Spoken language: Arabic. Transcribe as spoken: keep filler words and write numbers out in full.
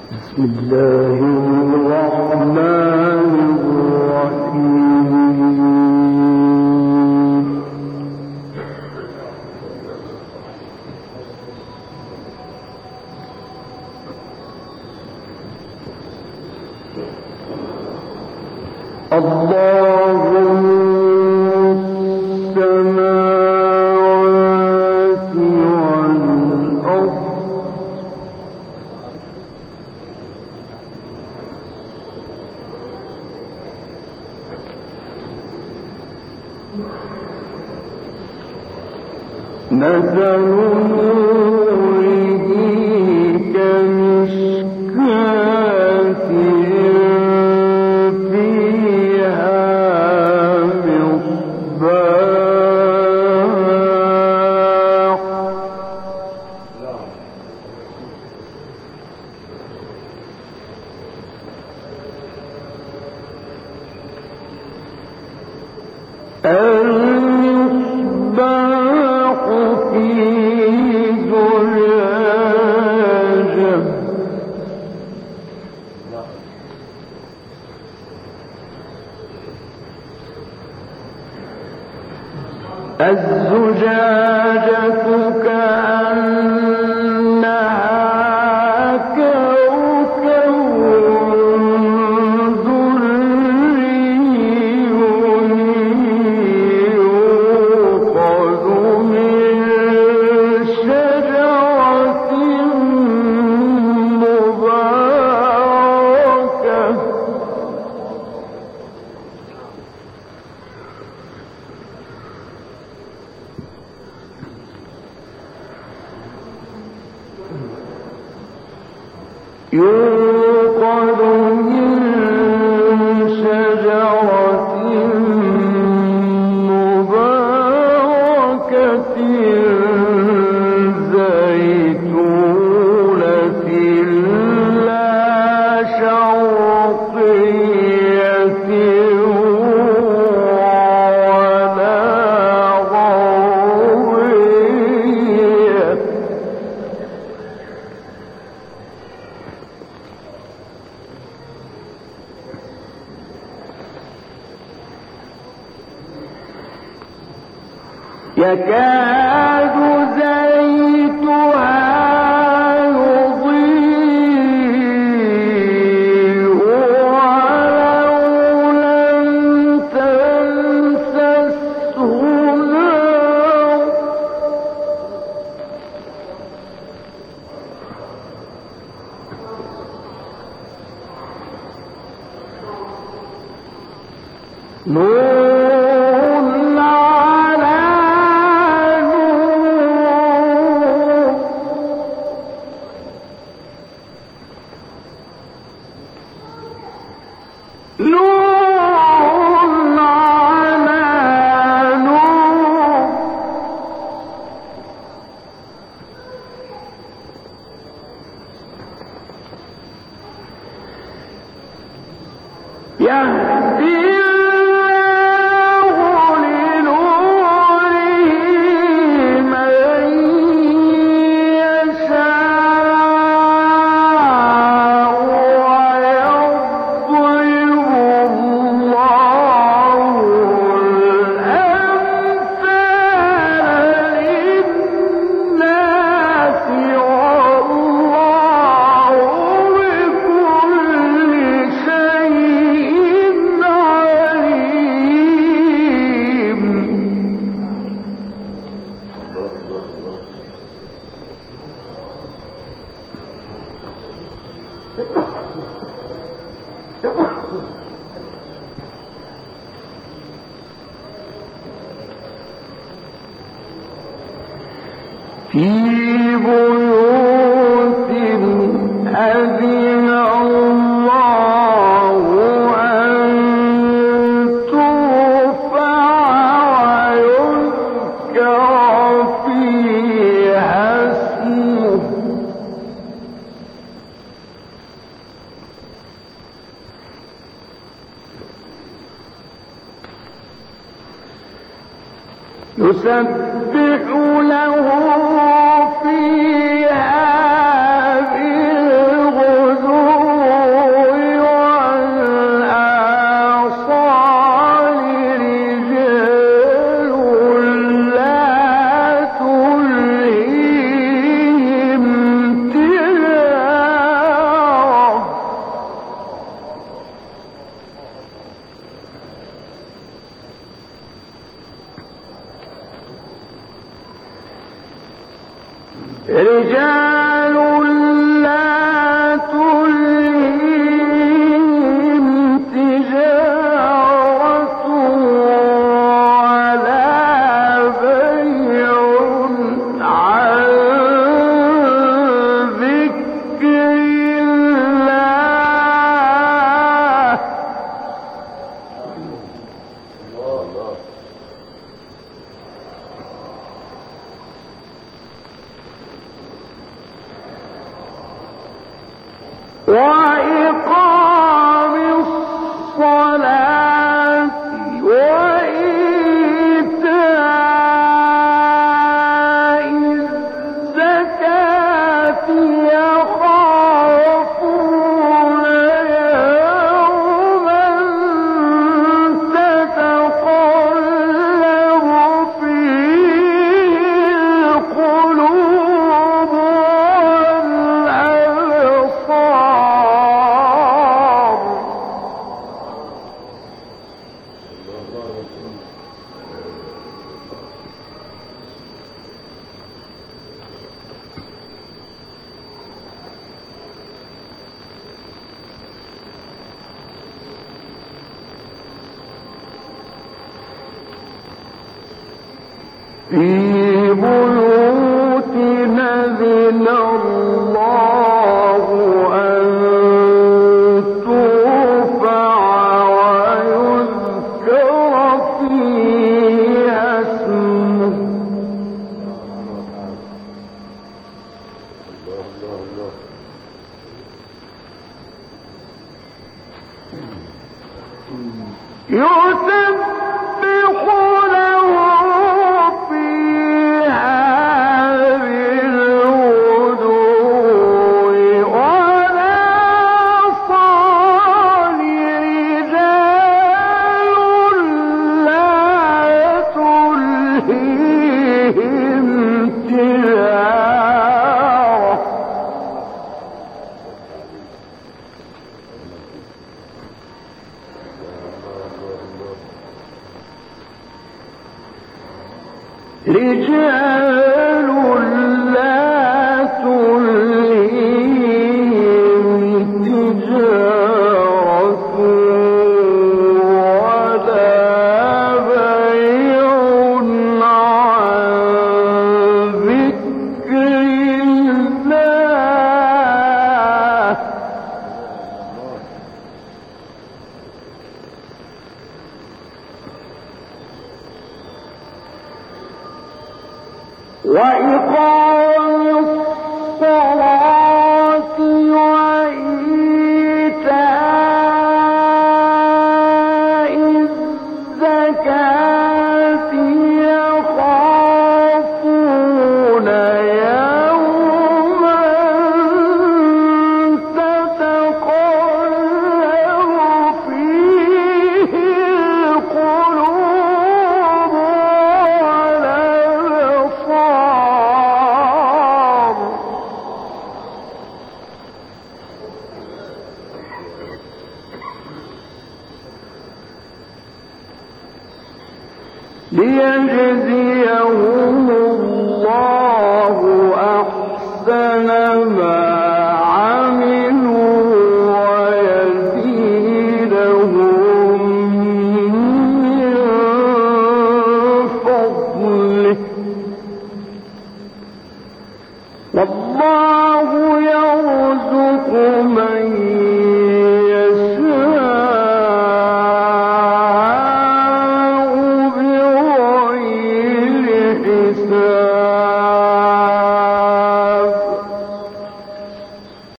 بسم الله الرحمن الرحيم. الله السماوات والأرض مثل نوره كمشكاة فيها مصباح المصباح في زجاجة الزجاجة كأنها كوكب دري يوقد من شجرة مباركة يوقد من شجرة مباركة زيتونة لا شرقية ولا غربية يكاد زيتها يضيء ولو لم تمسسه نار نور يهدي الله لنوره من يشاء ويضرب الله الأمثال للناس والله بكل شيء عليم. في بيوت أذن الله أن ترفع ويذكر فيها اسمه يسبح له فيها بالغدو وإقام الصلاة وإيتاء الزكاة يخافون يوما تتقلب فيه القلوب والأبصار. في بيوت أذن الله أن ترفع ويذكر فيها اسمه يسبح له فيها بالغدو والآصال رجال لا تلهيهم تجارة رجال لا تلهيهم تجارة ولا بيع عن ذكر الله وإقام الصلاة وإيتاء الزكاة يخافون يوما تتقلب فيه القلوب والأبصار. ليجزيهم